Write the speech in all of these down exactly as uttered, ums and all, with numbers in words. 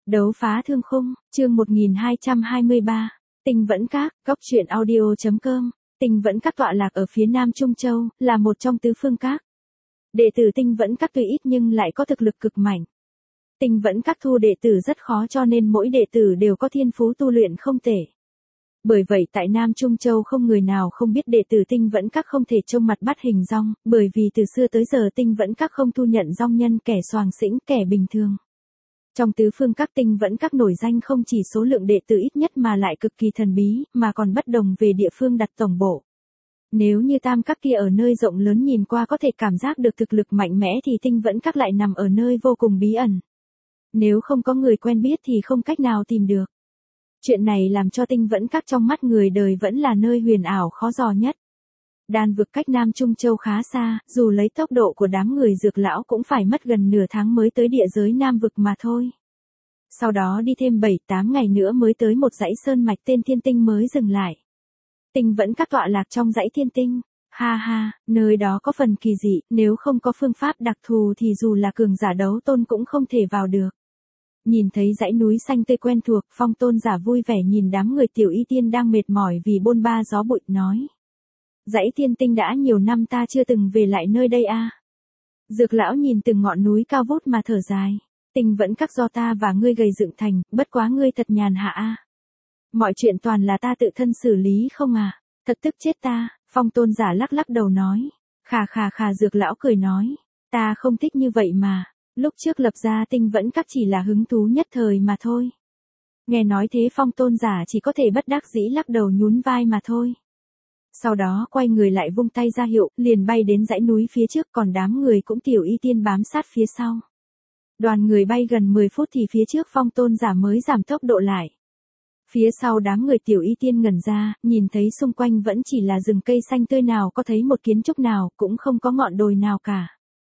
Đấu phá thương khung, chương một nghìn hai trăm hai mươi ba. Tinh Vẫn Các, góc truyện audio.com. Tinh Vẫn Các tọa lạc ở phía nam Trung Châu, là một trong tứ phương các. Đệ tử Tinh Vẫn Các tuy ít nhưng lại có thực lực cực mạnh. Tinh Vẫn Các thu đệ tử rất khó cho nên mỗi đệ tử đều có thiên phú tu luyện không tệ. Bởi vậy tại Nam Trung Châu không người nào không biết đệ tử Tinh Vẫn Các không thể trông mặt bắt hình dong, bởi vì từ xưa tới giờ Tinh Vẫn Các không thu nhận dong nhân, kẻ soàng xĩnh, kẻ bình thường. Trong tứ phương các Tinh Vẫn Các nổi danh không chỉ số lượng đệ tử ít nhất mà lại cực kỳ thần bí, mà còn bất đồng về địa phương đặt tổng bộ. Nếu như tam các kia ở nơi rộng lớn nhìn qua có thể cảm giác được thực lực mạnh mẽ thì Tinh Vẫn Các lại nằm ở nơi vô cùng bí ẩn. Nếu không có người quen biết thì không cách nào tìm được. Chuyện này làm cho Tinh Vẫn Các trong mắt người đời vẫn là nơi huyền ảo khó dò nhất. Đan vực cách Nam Trung Châu khá xa, dù lấy tốc độ của đám người dược lão cũng phải mất gần nửa tháng mới tới địa giới Nam vực mà thôi. Sau đó đi thêm bảy tám ngày nữa mới tới một dãy sơn mạch tên Thiên Tinh mới dừng lại. Tinh Vẫn Các tọa lạc trong dãy Thiên Tinh. Ha ha, nơi đó có phần kỳ dị, nếu không có phương pháp đặc thù thì dù là cường giả đấu tôn cũng không thể vào được. Nhìn thấy dãy núi xanh tươi quen thuộc, Phong Tôn giả vui vẻ nhìn đám người Tiểu Y Tiên đang mệt mỏi vì bôn ba gió bụi, nói. Dãy Thiên Tinh đã nhiều năm ta chưa từng về lại nơi đây a. À. Dược lão nhìn từng ngọn núi cao vút mà thở dài. Tinh Vẫn Các do ta và ngươi gầy dựng thành, bất quá ngươi thật nhàn hạ a. À. Mọi chuyện toàn là ta tự thân xử lý không à, thật tức chết ta. Phong Tôn giả lắc lắc đầu nói. Khà khà khà, dược lão cười nói. Ta không thích như vậy mà. Lúc trước lập ra Tinh Vẫn Các chỉ là hứng thú nhất thời mà thôi. Nghe nói thế Phong Tôn giả chỉ có thể bất đắc dĩ lắc đầu nhún vai mà thôi. Sau đó quay người lại vung tay ra hiệu, liền bay đến dãy núi phía trước, còn đám người cũng Tiểu Y Tiên bám sát phía sau. Đoàn người bay gần mười phút thì phía trước Phong Tôn giả mới giảm tốc độ lại. Phía sau đám người Tiểu Y Tiên ngẩn ra, nhìn thấy xung quanh vẫn chỉ là rừng cây xanh tươi, nào có thấy một kiến trúc nào, cũng không có ngọn đồi nào cả.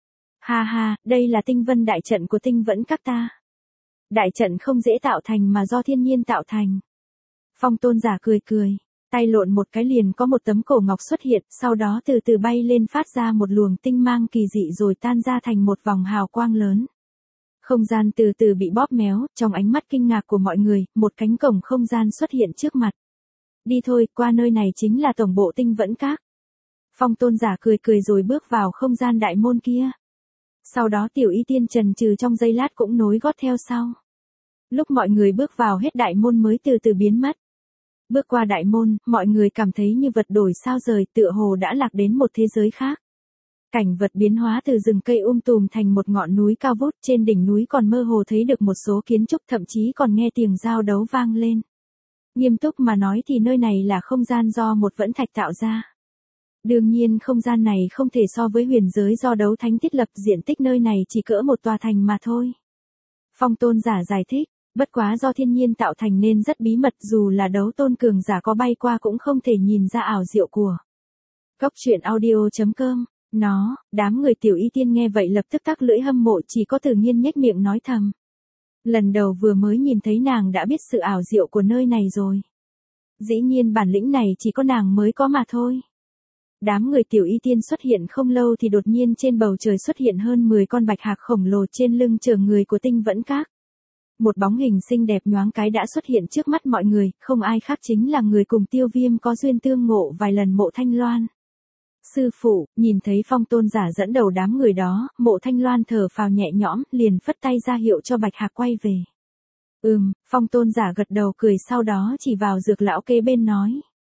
Ha ha, đây là tinh vân đại trận của Tinh Vẫn Các ta. Đại trận không dễ tạo thành mà do thiên nhiên tạo thành. Phong Tôn giả cười cười, tay lộn một cái liền có một tấm cổ ngọc xuất hiện, sau đó từ từ bay lên phát ra một luồng tinh mang kỳ dị rồi tan ra thành một vòng hào quang lớn. Không gian từ từ bị bóp méo, trong ánh mắt kinh ngạc của mọi người, một cánh cổng không gian xuất hiện trước mặt. Đi thôi, qua nơi này chính là tổng bộ Tinh Vẫn Các. Phong Tôn giả cười cười rồi bước vào không gian đại môn kia. Sau đó Tiểu Y Tiên chần chừ trong giây lát cũng nối gót theo sau. Lúc mọi người bước vào hết đại môn mới từ từ biến mất. Bước qua đại môn, mọi người cảm thấy như vật đổi sao rời, tựa hồ đã lạc đến một thế giới khác. Cảnh vật biến hóa từ rừng cây um tùm thành một ngọn núi cao vút, trên đỉnh núi còn mơ hồ thấy được một số kiến trúc, thậm chí còn nghe tiếng giao đấu vang lên. Nghiêm túc mà nói thì nơi này là không gian do một vẫn thạch tạo ra. Đương nhiên không gian này không thể so với huyền giới do đấu thánh thiết lập, diện tích nơi này chỉ cỡ một tòa thành mà thôi. Phong Tôn giả giải thích, bất quá do thiên nhiên tạo thành nên rất bí mật, dù là đấu tôn cường giả có bay qua cũng không thể nhìn ra ảo diệu của. Góc truyện audio.com. Nó, đám người Tiểu Y Tiên nghe vậy lập tức tắc lưỡi hâm mộ, chỉ có Tự Nhiên nhếch miệng nói thầm. Lần đầu vừa mới nhìn thấy nàng đã biết sự ảo diệu của nơi này rồi. Dĩ nhiên bản lĩnh này chỉ có nàng mới có mà thôi. Đám người Tiểu Y Tiên xuất hiện không lâu thì đột nhiên trên bầu trời xuất hiện hơn mười con bạch hạc khổng lồ trên lưng chở người của Tinh Vẫn Các. Một bóng hình xinh đẹp nhoáng cái đã xuất hiện trước mắt mọi người, không ai khác chính là người cùng Tiêu Viêm có duyên tương ngộ vài lần, Mộ Thanh Loan. Sư phụ, nhìn thấy Phong Tôn giả dẫn đầu đám người đó, Mộ Thanh Loan thở phào nhẹ nhõm, liền phất tay ra hiệu cho bạch hạc quay về. Ừm, Phong Tôn giả gật đầu cười, sau đó chỉ vào dược lão kế bên nói.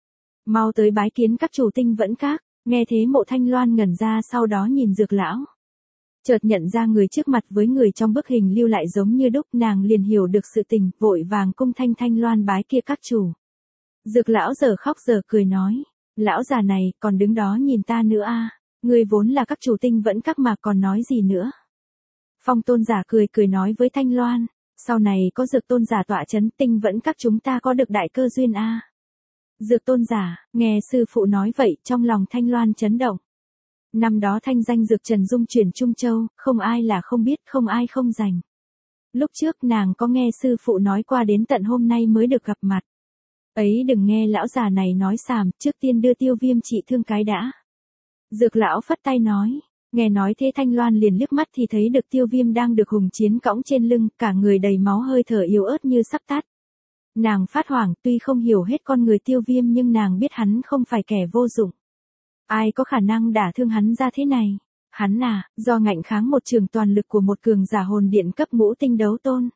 Mau tới bái kiến các chủ Tinh Vẫn Các. Nghe thế Mộ Thanh Loan ngẩn ra, sau đó nhìn dược lão. Chợt nhận ra người trước mặt với người trong bức hình lưu lại giống như đúc, nàng liền hiểu được sự tình, vội vàng cung Thanh Thanh Loan bái kia các chủ. Dược lão giờ khóc giờ cười nói, lão già này còn đứng đó nhìn ta nữa a, à? Ngươi vốn là các chủ Tinh Vẫn Các mà còn nói gì nữa. Phong Tôn giả cười cười nói với Thanh Loan, sau này có Dược Tôn giả tọa chấn, Tinh Vẫn Các chúng ta có được đại cơ duyên a. À? Dược Tôn giả, nghe sư phụ nói vậy, trong lòng Thanh Loan chấn động. Năm đó thanh danh Dược Trần dung chuyển Trung Châu, không ai là không biết, không ai không rành. Lúc trước nàng có nghe sư phụ nói qua, đến tận hôm nay mới được gặp mặt. Ấy đừng nghe lão già này nói xàm, trước tiên đưa Tiêu Viêm trị thương cái đã. Dược lão phất tay nói, Nghe nói thế Thanh Loan liền liếc mắt thì thấy được Tiêu Viêm đang được Hùng Chiến cõng trên lưng, cả người đầy máu hơi thở yếu ớt như sắp tắt. Nàng phát hoảng, tuy không hiểu hết con người Tiêu Viêm nhưng nàng biết hắn không phải kẻ vô dụng. Ai có khả năng đả thương hắn ra thế này? Hắn à, do ngạnh kháng một trường toàn lực của một cường giả hồn điện cấp ngũ tinh đấu tôn.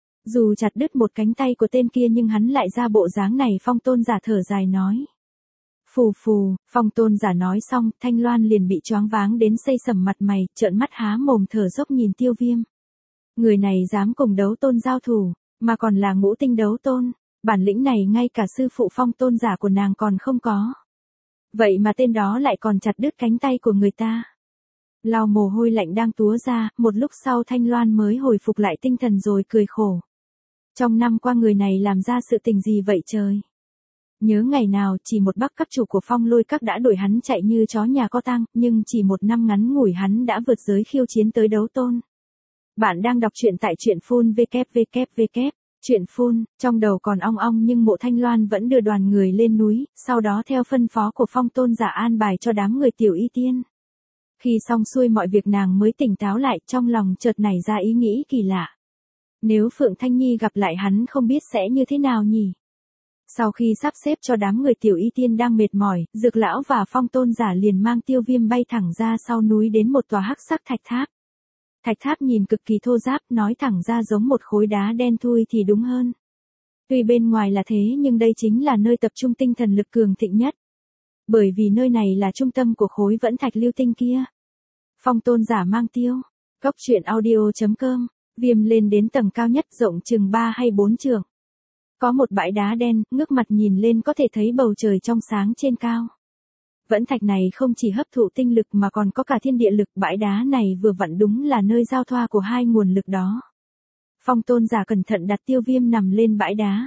Dù chặt đứt một cánh tay của tên kia nhưng hắn lại ra bộ dáng này. Phong Tôn giả thở dài nói. Phù phù, Phong Tôn giả nói xong, Thanh Loan liền bị choáng váng đến xây sầm mặt mày, trợn mắt há mồm thở dốc nhìn Tiêu Viêm. Người này dám cùng đấu tôn giao thủ, mà còn là ngũ tinh đấu tôn, bản lĩnh này ngay cả sư phụ Phong Tôn giả của nàng còn không có. Vậy mà tên đó lại còn chặt đứt cánh tay của người ta. Lau mồ hôi lạnh đang túa ra, một lúc sau Thanh Loan mới hồi phục lại tinh thần rồi cười khổ. Trong năm qua người này làm ra sự tình gì vậy trời? Nhớ ngày nào chỉ một bắc các chủ của Phong Lôi Các đã đuổi hắn chạy như chó nhà có tang, nhưng chỉ một năm ngắn ngủi hắn đã vượt giới khiêu chiến tới đấu tôn. Bạn đang đọc truyện tại truyện phun www. Truyện phun, trong đầu còn ong ong nhưng Mộ Thanh Loan vẫn đưa đoàn người lên núi, sau đó theo phân phó của Phong Tôn giả an bài cho đám người Tiểu Y Tiên. Khi xong xuôi mọi việc nàng mới tỉnh táo lại, trong lòng chợt nảy ra ý nghĩ kỳ lạ. Nếu Phượng Thanh Nhi gặp lại hắn không biết sẽ như thế nào nhỉ? Sau khi sắp xếp cho đám người Tiểu Y Tiên đang mệt mỏi, Dược lão và Phong Tôn giả liền mang Tiêu Viêm bay thẳng ra sau núi đến một tòa hắc sắc thạch tháp. Thạch tháp nhìn cực kỳ thô ráp, nói thẳng ra giống một khối đá đen thui thì đúng hơn. Tuy bên ngoài là thế nhưng đây chính là nơi tập trung tinh thần lực cường thịnh nhất. Bởi vì nơi này là trung tâm của khối vẫn thạch lưu tinh kia. Phong Tôn giả mang Tiêu. Cốc truyện audio chấm com. Viêm lên đến tầng cao nhất rộng chừng ba hay bốn trượng. Có một bãi đá đen, ngước mặt nhìn lên có thể thấy bầu trời trong sáng trên cao. Vẫn thạch này không chỉ hấp thụ tinh lực mà còn có cả thiên địa lực, bãi đá này vừa vặn đúng là nơi giao thoa của hai nguồn lực đó. Phong Tôn giả cẩn thận đặt Tiêu Viêm nằm lên bãi đá.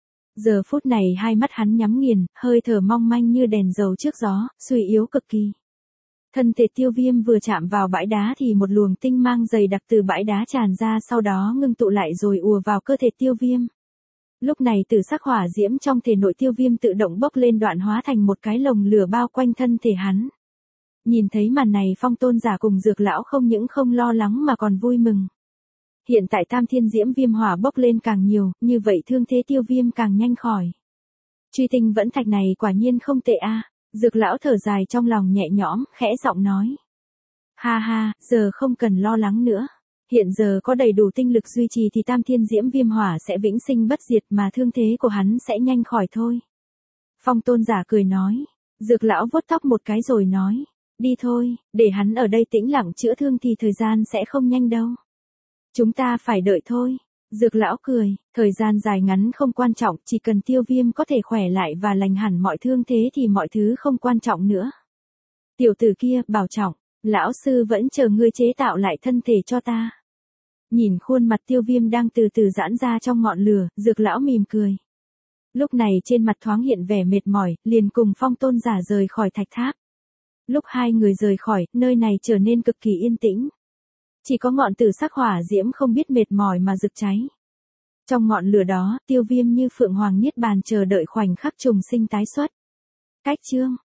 Giờ phút này hai mắt hắn nhắm nghiền, hơi thở mong manh như đèn dầu trước gió, suy yếu cực kỳ. Thân thể Tiêu Viêm vừa chạm vào bãi đá thì một luồng tinh mang dày đặc từ bãi đá tràn ra, sau đó ngưng tụ lại rồi ùa vào cơ thể Tiêu Viêm. Lúc này tử sắc hỏa diễm trong thể nội Tiêu Viêm tự động bốc lên, đoạn hóa thành một cái lồng lửa bao quanh thân thể hắn. Nhìn thấy màn này Phong Tôn giả cùng Dược lão không những không lo lắng mà còn vui mừng. Hiện tại tam thiên diễm viêm hỏa bốc lên càng nhiều, như vậy thương thế Tiêu Viêm càng nhanh khỏi. Truy tinh vẫn thạch này quả nhiên không tệ a. À. Dược lão thở dài trong lòng nhẹ nhõm, khẽ giọng nói. Ha ha, giờ không cần lo lắng nữa. Hiện giờ có đầy đủ tinh lực duy trì thì tam thiên diễm viêm hỏa sẽ vĩnh sinh bất diệt mà thương thế của hắn sẽ nhanh khỏi thôi. Phong Tôn giả cười nói. Dược lão vuốt tóc một cái rồi nói. Đi thôi, để hắn ở đây tĩnh lặng chữa thương thì thời gian sẽ không nhanh đâu. Chúng ta phải đợi thôi. Dược lão cười, thời gian dài ngắn không quan trọng, chỉ cần Tiêu Viêm có thể khỏe lại và lành hẳn mọi thương thế thì mọi thứ không quan trọng nữa. Tiểu tử kia, bảo trọng, lão sư vẫn chờ ngươi chế tạo lại thân thể cho ta. Nhìn khuôn mặt Tiêu Viêm đang từ từ giãn ra trong ngọn lửa, Dược lão mỉm cười. Lúc này trên mặt thoáng hiện vẻ mệt mỏi, liền cùng Phong Tôn giả rời khỏi thạch tháp. Lúc hai người rời khỏi, nơi này trở nên cực kỳ yên tĩnh. Chỉ có ngọn tử sắc hỏa diễm không biết mệt mỏi mà rực cháy. Trong ngọn lửa đó, Tiêu Viêm như phượng hoàng niết bàn chờ đợi khoảnh khắc trùng sinh tái xuất. Cách chương